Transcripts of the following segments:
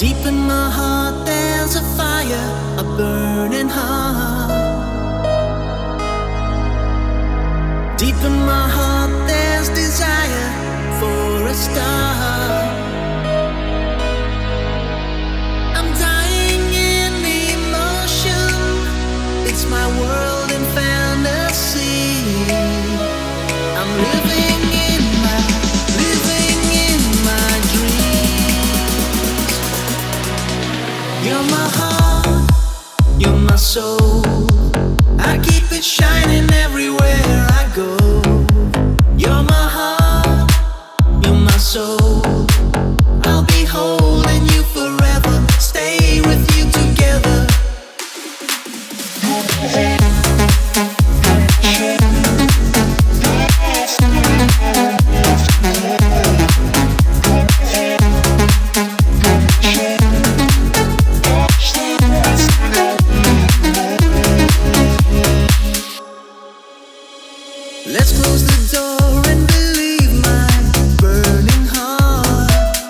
Deep in my heart there's a fire, a burning heart. Deep in my heart there's desire for a star. I'm dying in emotion, it's my world in fantasy. I'm living in my dreams. You're my heart, you're my soul. I keep it shining everywhere I go. You're my heart, you're my soul. I'll be holding you forever, stay with you together. Let's close the door and believe my burning heart.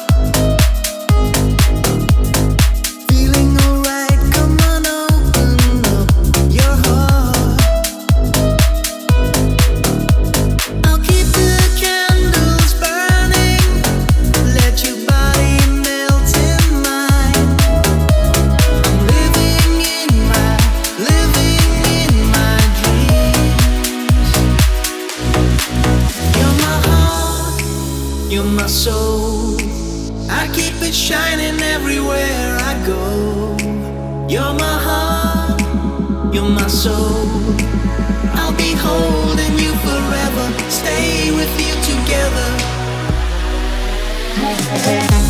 Feeling alright, come on, open up your heart. I'll keep the candles burning, let your body melt in mine. I'm living in my dreams. You're my soul, I keep it shining everywhere I go. You're my heart, you're my soul. I'll be holding you forever, stay with you together.